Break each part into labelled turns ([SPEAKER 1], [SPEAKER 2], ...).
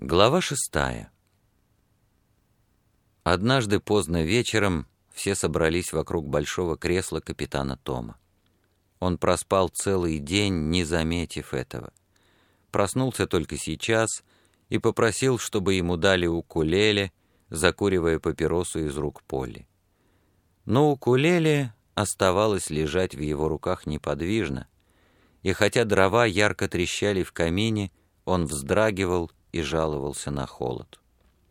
[SPEAKER 1] Глава 6. Однажды поздно вечером все собрались вокруг большого кресла капитана Тома. Он проспал целый день, не заметив этого. Проснулся только сейчас и попросил, чтобы ему дали укулеле, закуривая папиросу из рук Полли. Но укулеле оставалось лежать в его руках неподвижно, и хотя дрова ярко трещали в камине, он вздрагивал и жаловался на холод.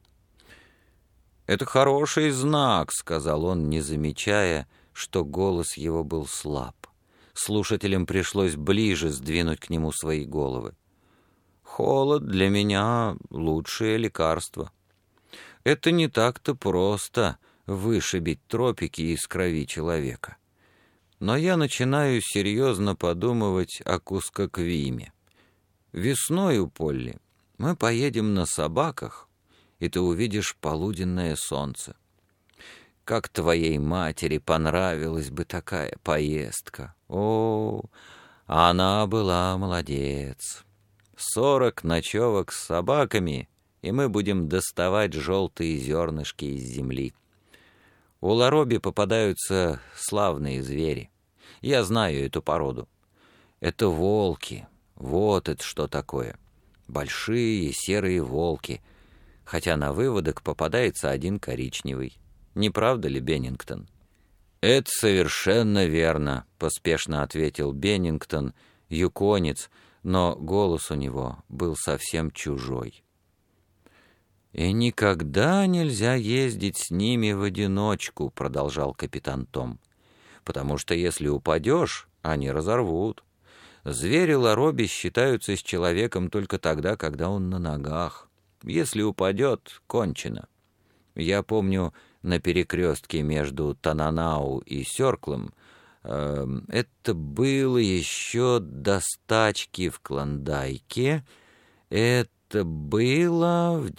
[SPEAKER 1] «Это хороший знак», — сказал он, не замечая, что голос его был слаб. Слушателям пришлось ближе сдвинуть к нему свои головы. «Холод для меня — лучшее лекарство. Это не так-то просто — вышибить тропики из крови человека. Но я начинаю серьезно подумывать о Кускоквиме. Весною, Полли, мы поедем на собаках, и ты увидишь полуденное солнце. Как твоей матери понравилась бы такая поездка! О, она была молодец! 40 ночевок с собаками, и мы будем доставать желтые зернышки из земли. У Лароби попадаются славные звери. Я знаю эту породу. Это волки. Вот это что такое. Большие серые волки, хотя на выводок попадается один коричневый. Не правда ли, Беннингтон?» «Это совершенно верно», — поспешно ответил Беннингтон, юконец, но голос у него был совсем чужой. «И никогда нельзя ездить с ними в одиночку», — продолжал капитан Том, «потому что если упадешь, они разорвут. Звери Лароби считаются с человеком только тогда, когда он на ногах. Если упадет, кончено. Я помню, на перекрестке между Тананау и Сёрклом, это было еще до стачки в Клондайке, это было в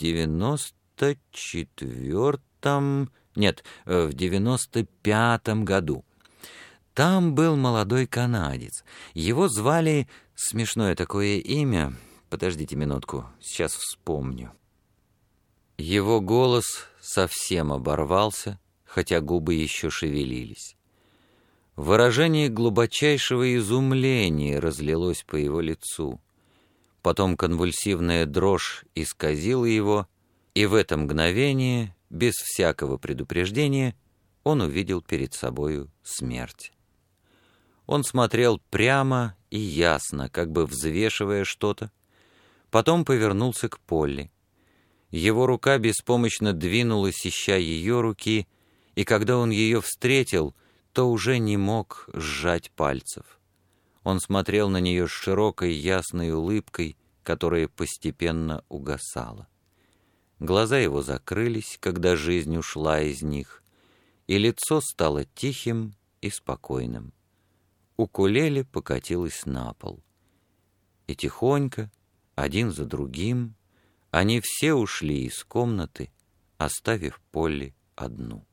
[SPEAKER 1] 94-м, нет, в 95-м году. Там был молодой канадец. Его звали... Смешное такое имя. Подождите минутку, сейчас вспомню. Его голос совсем оборвался, хотя губы еще шевелились. Выражение глубочайшего изумления разлилось по его лицу. Потом конвульсивная дрожь исказила его, и в это мгновение, без всякого предупреждения, он увидел перед собою смерть. Он смотрел прямо и ясно, как бы взвешивая что-то, потом повернулся к Полли. Его рука беспомощно двинулась, ища ее руки, и когда он ее встретил, то уже не мог сжать пальцев. Он смотрел на нее с широкой ясной улыбкой, которая постепенно угасала. Глаза его закрылись, когда жизнь ушла из них, и лицо стало тихим и спокойным. Укулеле покатилась на пол. И тихонько, один за другим, они все ушли из комнаты, оставив Полли одну.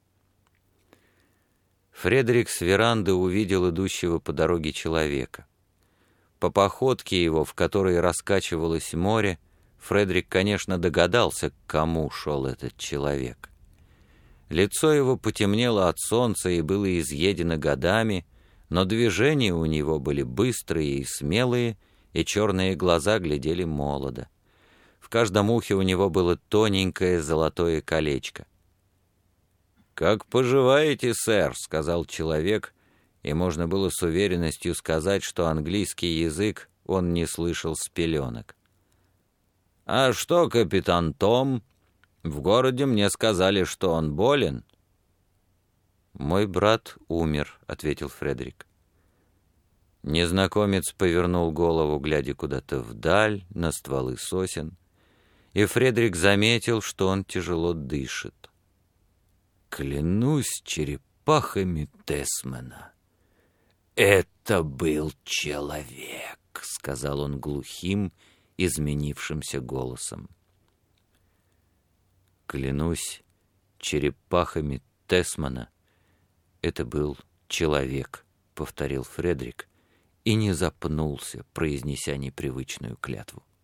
[SPEAKER 1] Фредерик с веранды увидел идущего по дороге человека. По походке его, в которой раскачивалось море, Фредерик, конечно, догадался, к кому шел этот человек. Лицо его потемнело от солнца и было изъедено годами, но движения у него были быстрые и смелые, и черные глаза глядели молодо. В каждом ухе у него было тоненькое золотое колечко. «Как поживаете, сэр?» — сказал человек, и можно было с уверенностью сказать, что английский язык он не слышал с пеленок. «А что, капитан Том? В городе мне сказали, что он болен». «Мой брат умер», — ответил Фредерик. Незнакомец повернул голову, глядя куда-то вдаль, на стволы сосен, и Фредерик заметил, что он тяжело дышит. «Клянусь черепахами Тесмана, это был человек», — сказал он глухим, изменившимся голосом. «Клянусь черепахами Тесмана, это был человек», — повторил Фредерик и не запнулся, произнеся непривычную клятву.